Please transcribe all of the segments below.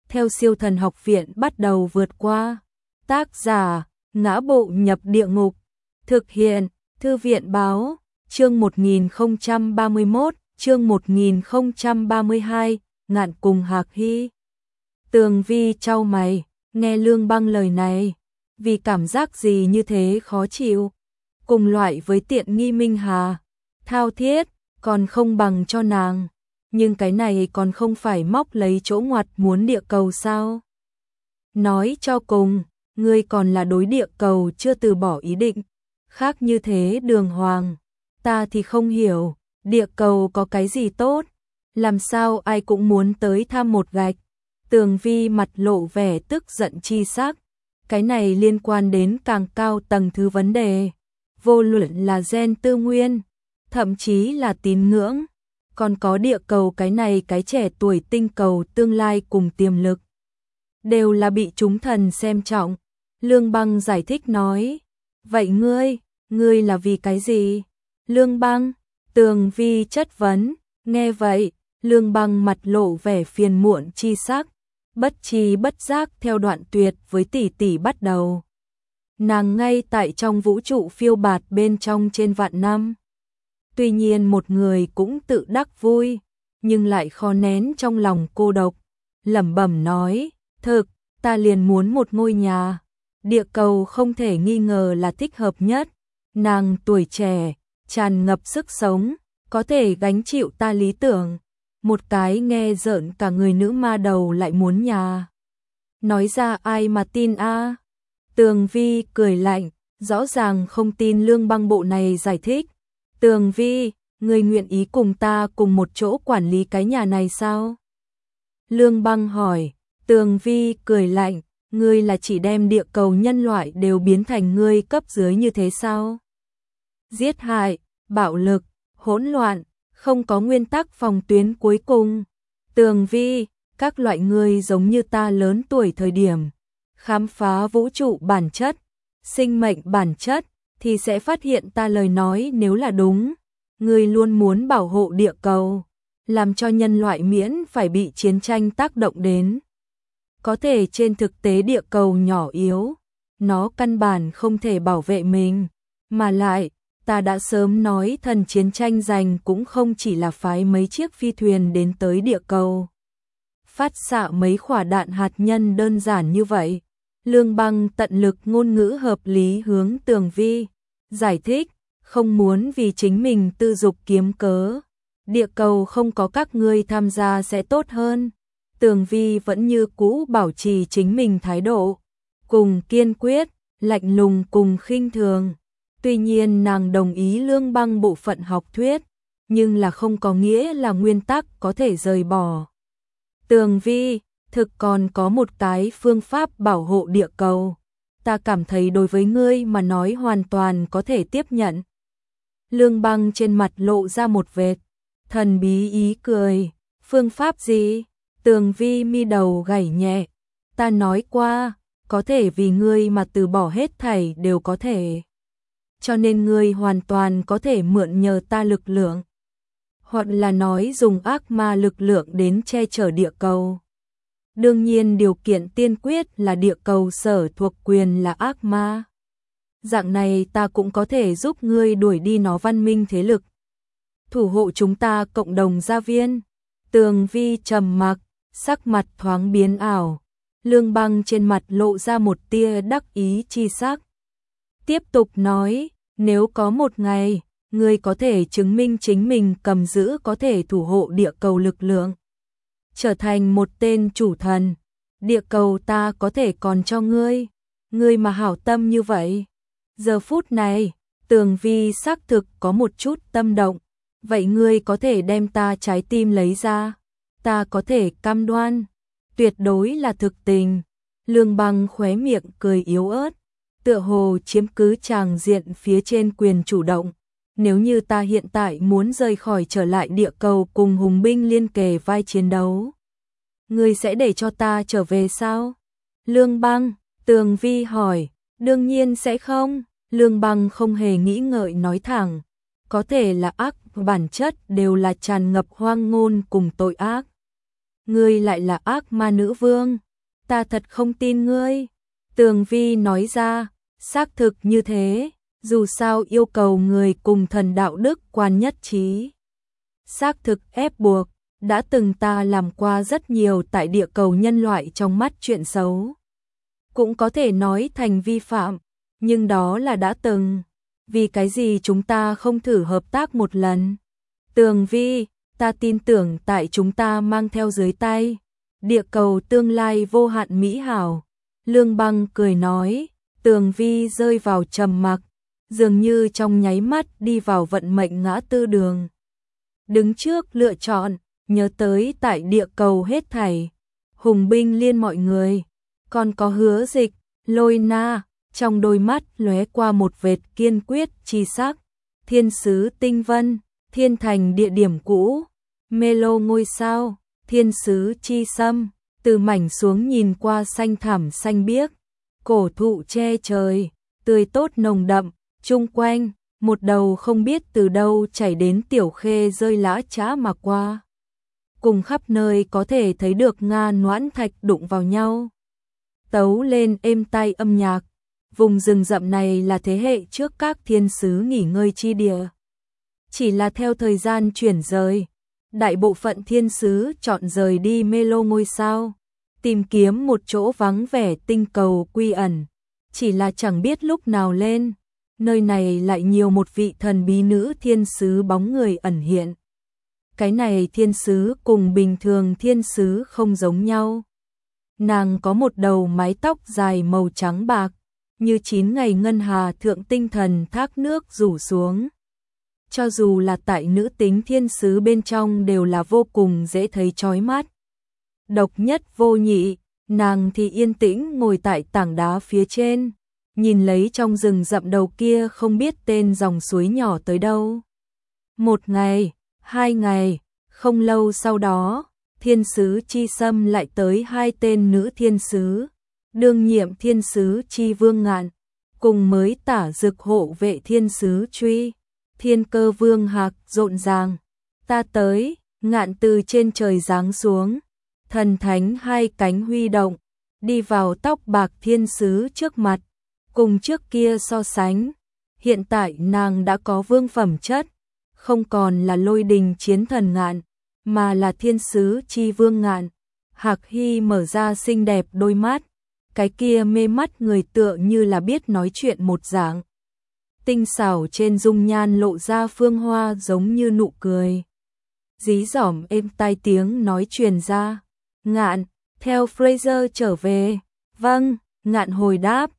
theo Siêu Thần Học Viện bắt đầu vượt qua. Tác giả: Ngã Bộ Nhập Địa Ngục. Thực hiện: Thư viện báo. Chương 1031, chương 1032, Ngạn cùng Hạc Hy. Tường Vi chau mày, nghe Lương Băng lời này, vì cảm giác gì như thế khó chịu. Cùng loại với tiện nghi Minh Hà, thao thiết, còn không bằng cho nàng. Nhưng cái này còn không phải móc lấy chỗ ngoặt muốn địa cầu sao? Nói cho cùng, ngươi còn là đối địa cầu chưa từ bỏ ý định. Khác như thế đường hoàng, ta thì không hiểu, địa cầu có cái gì tốt, làm sao ai cũng muốn tới thăm một gạch. Tường Vi mặt lộ vẻ tức giận chi sắc, cái này liên quan đến càng cao tầng thứ vấn đề, vô luận là gen tư nguyên, thậm chí là tín ngưỡng, còn có địa cầu cái này cái trẻ tuổi tinh cầu tương lai cùng tiềm lực, đều là bị chúng thần xem trọng. Lương Băng giải thích nói, vậy ngươi là vì cái gì? Lương Băng, Tường Vi chất vấn, nghe vậy, Lương Băng mặt lộ vẻ phiền muộn chi sắc, bất tri bất giác theo Đoạn Tuyệt với tỷ tỷ bắt đầu. Nàng ngay tại trong vũ trụ phiêu bạt bên trong trên vạn năm. Tuy nhiên một người cũng tự đắc vui, nhưng lại khó nén trong lòng cô độc, lẩm bẩm nói, thực, ta liền muốn một ngôi nhà. Địa cầu không thể nghi ngờ là thích hợp nhất. Nàng tuổi trẻ, tràn ngập sức sống, có thể gánh chịu ta lý tưởng. Một cái nghe rợn cả người nữ ma đầu lại muốn nhà. Nói ra ai mà tin a? Tường Vi cười lạnh, rõ ràng không tin Lương Băng bộ này giải thích. Tường Vi, ngươi nguyện ý cùng ta cùng một chỗ quản lý cái nhà này sao? Lương Băng hỏi. Tường Vi cười lạnh, ngươi là chỉ đem địa cầu nhân loại đều biến thành ngươi cấp dưới như thế sao? Giết hại, bạo lực, hỗn loạn, không có nguyên tắc phòng tuyến cuối cùng. Tường Vi, các loại ngươi giống như ta lớn tuổi thời điểm, khám phá vũ trụ bản chất, sinh mệnh bản chất, thì sẽ phát hiện ta lời nói nếu là đúng. Ngươi luôn muốn bảo hộ địa cầu, làm cho nhân loại miễn phải bị chiến tranh tác động đến. Có thể trên thực tế địa cầu nhỏ yếu, nó căn bản không thể bảo vệ mình, mà lại, ta đã sớm nói thần chiến tranh giành cũng không chỉ là phái mấy chiếc phi thuyền đến tới địa cầu, phát xạ mấy quả đạn hạt nhân đơn giản như vậy. Lương Băng tận lực ngôn ngữ hợp lý hướng Tường Vi giải thích, không muốn vì chính mình tư dục kiếm cớ. Địa cầu không có các ngươi tham gia sẽ tốt hơn. Tường Vi vẫn như cũ bảo trì chính mình thái độ, cùng kiên quyết, lạnh lùng cùng khinh thường. Tuy nhiên nàng đồng ý Lương Băng bộ phận học thuyết, nhưng là không có nghĩa là nguyên tắc có thể rời bỏ. Tường Vi, thực còn có một cái phương pháp bảo hộ địa cầu. Ta cảm thấy đối với ngươi mà nói hoàn toàn có thể tiếp nhận. Lương Băng trên mặt lộ ra một vệt thần bí ý cười. Phương pháp gì? Tường Vi mi đầu gảy nhẹ. Ta nói qua, có thể vì ngươi mà từ bỏ hết thảy đều có thể. Cho nên ngươi hoàn toàn có thể mượn nhờ ta lực lượng. Hoặc là nói dùng ác ma lực lượng đến che chở địa cầu. Đương nhiên điều kiện tiên quyết là địa cầu sở thuộc quyền là ác ma. Dạng này ta cũng có thể giúp ngươi đuổi đi nó văn minh thế lực. Thủ hộ chúng ta cộng đồng gia viên. Tường Vi trầm mặc, sắc mặt thoáng biến ảo. Lương Băng trên mặt lộ ra một tia đắc ý chi sắc. Tiếp tục nói, nếu có một ngày, ngươi có thể chứng minh chính mình cầm giữ có thể thủ hộ địa cầu lực lượng, trở thành một tên chủ thần, địa cầu ta có thể còn cho ngươi. Ngươi mà hảo tâm như vậy. Giờ phút này, Tường Vi xác thực có một chút tâm động. Vậy ngươi có thể đem ta trái tim lấy ra. Ta có thể cam đoan, tuyệt đối là thực tình. Lương Băng khóe miệng cười yếu ớt, tựa hồ chiếm cứ tràng diện phía trên quyền chủ động. Nếu như ta hiện tại muốn rời khỏi trở lại địa cầu cùng hùng binh liên kề vai chiến đấu, ngươi sẽ để cho ta trở về sao? Lương Băng, Tường Vi hỏi. Đương nhiên sẽ không. Lương Băng không hề nghĩ ngợi nói thẳng. Có thể là ác bản chất đều là tràn ngập hoang ngôn cùng tội ác. ngươi lại là ác ma nữ vương, ta thật không tin ngươi. Tường Vi nói ra, xác thực như thế, dù sao yêu cầu người cùng thần đạo đức quan nhất trí. Xác thực ép buộc, đã từng ta làm qua rất nhiều tại địa cầu nhân loại trong mắt chuyện xấu. Cũng có thể nói thành vi phạm, nhưng đó là đã từng. Vì cái gì chúng ta không thử hợp tác một lần? Tường Vi, ta tin tưởng tại chúng ta mang theo dưới tay địa cầu tương lai vô hạn mỹ hảo. Lương Băng cười nói. Tường Vi rơi vào trầm mặc, dường như trong nháy mắt đi vào vận mệnh ngã tư đường. Đứng trước lựa chọn, nhớ tới tại địa cầu hết thảy, hùng binh liên mọi người, còn có Hứa Dịch, Lôi Na, trong đôi mắt lóe qua một vệt kiên quyết chi sắc. Thiên sứ Tinh Vân, Thiên Thành địa điểm cũ, Mê Lô ngôi sao, Thiên sứ Chi Sâm, từ mảnh xuống nhìn qua xanh thẳm xanh biếc, cổ thụ che trời, tươi tốt nồng đậm, chung quanh, một đầu không biết từ đâu chảy đến tiểu khê rơi lã chã mà qua. Cùng khắp nơi có thể thấy được Nga noãn thạch đụng vào nhau. Tấu lên êm tai âm nhạc. Vùng rừng rậm này là thế hệ trước các thiên sứ nghỉ ngơi chi địa. Chỉ là theo thời gian chuyển rời, đại bộ phận thiên sứ chọn rời đi Mê Lô ngôi sao, tìm kiếm một chỗ vắng vẻ tinh cầu quy ẩn. Chỉ là chẳng biết lúc nào lên, nơi này lại nhiều một vị thần bí nữ thiên sứ bóng người ẩn hiện. Cái này thiên sứ cùng bình thường thiên sứ không giống nhau. Nàng có một đầu mái tóc dài màu trắng bạc, như 9 ngày ngân hà thượng tinh thần thác nước rủ xuống. Cho dù là tại nữ tính thiên sứ bên trong đều là vô cùng dễ thấy chói mắt. Độc nhất vô nhị, nàng thì yên tĩnh ngồi tại tảng đá phía trên, nhìn lấy trong rừng rậm đầu kia không biết tên dòng suối nhỏ tới đâu. 1 ngày, 2 ngày, không lâu sau đó, thiên sứ Chi Sâm lại tới 2 tên nữ thiên sứ, đương nhiệm thiên sứ Chi Vương Ngạn, cùng mới tả dực hộ vệ thiên sứ Truy, Thiên Cơ Vương Hạc rộn ràng. Ta tới, Ngạn từ trên trời giáng xuống, thần thánh 2 cánh huy động, đi vào tóc bạc thiên sứ trước mặt, cùng trước kia so sánh, hiện tại nàng đã có vương phẩm chất, không còn là Lôi Đình chiến thần Ngạn, mà là thiên sứ Chi Vương Ngạn. Hạc Hy mở ra xinh đẹp đôi mắt, cái kia mê mắt người tựa như là biết nói chuyện một dạng. Tinh xảo trên dung nhan lộ ra phương hoa giống như nụ cười. Dí dỏm êm tai tiếng nói truyền ra. Ngạn, theo Fraser trở về. Vâng, Ngạn hồi đáp.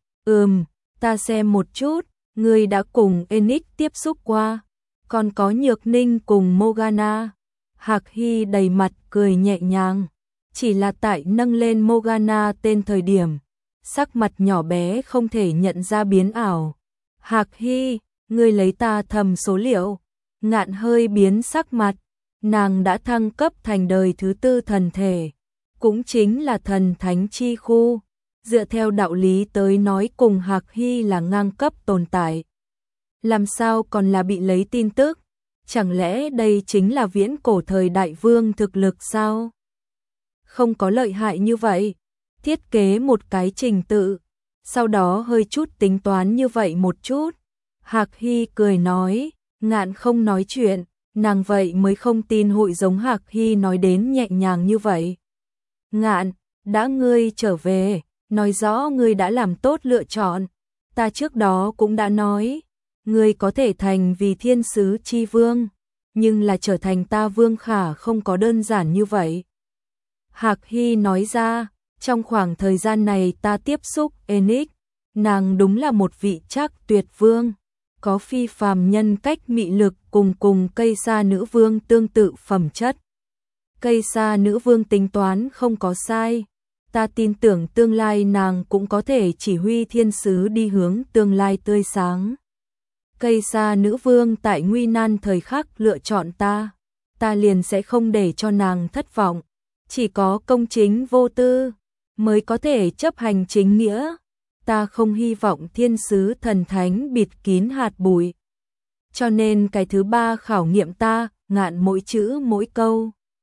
Ta xem một chút, người đã cùng Enix tiếp xúc qua. Còn có Nhược Ninh cùng Morgana. Hạc Hy đầy mặt cười nhẹ nhàng. Chỉ là tại nâng lên Morgana tên thời điểm, sắc mặt nhỏ bé không thể nhận ra biến ảo. Hạc Hy, ngươi lấy ta thầm số liệu. Ngạn hơi biến sắc mặt, nàng đã thăng cấp thành đời thứ 4 thần thể, cũng chính là thần thánh chi khu. Dựa theo đạo lý tới nói cùng Hạc Hy là ngang cấp tồn tại. Làm sao còn là bị lấy tin tức? Chẳng lẽ đây chính là viễn cổ thời đại vương thực lực sao? Không có lợi hại như vậy. Thiết kế một cái trình tự, sau đó hơi chút tính toán như vậy một chút. Hạc Hy cười nói, Ngạn không nói chuyện, nàng vậy mới không tin hội giống Hạc Hy nói đến nhẹ nhàng như vậy. Ngạn, đã ngươi trở về, nói rõ ngươi đã làm tốt lựa chọn. Ta trước đó cũng đã nói, ngươi có thể thành vì thiên sứ chi vương, nhưng là trở thành ta vương khả không có đơn giản như vậy. Hạc Hy nói ra, trong khoảng thời gian này ta tiếp xúc Enix, nàng đúng là một vị trác tuyệt vương, có phi phàm nhân cách mị lực cùng cây sa nữ vương tương tự phẩm chất. Cây sa nữ vương tính toán không có sai, ta tin tưởng tương lai nàng cũng có thể chỉ huy thiên sứ đi hướng tương lai tươi sáng. Cây sa nữ vương tại nguy nan thời khắc lựa chọn ta liền sẽ không để cho nàng thất vọng. Chỉ có công chính vô tư mới có thể chấp hành chính nghĩa. Ta không hy vọng thiên sứ thần thánh bịt kín hạt bụi. Cho nên cái thứ 3 khảo nghiệm ta, Ngạn mỗi chữ mỗi câu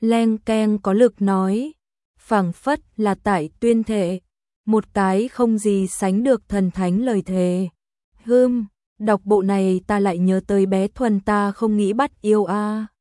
Leng keng có lực nói, phảng phất là tại tuyên thệ, một cái không gì sánh được thần thánh lời thề. Đọc bộ này ta lại nhớ tới bé Thuần ta không nghĩ bắt yêu a.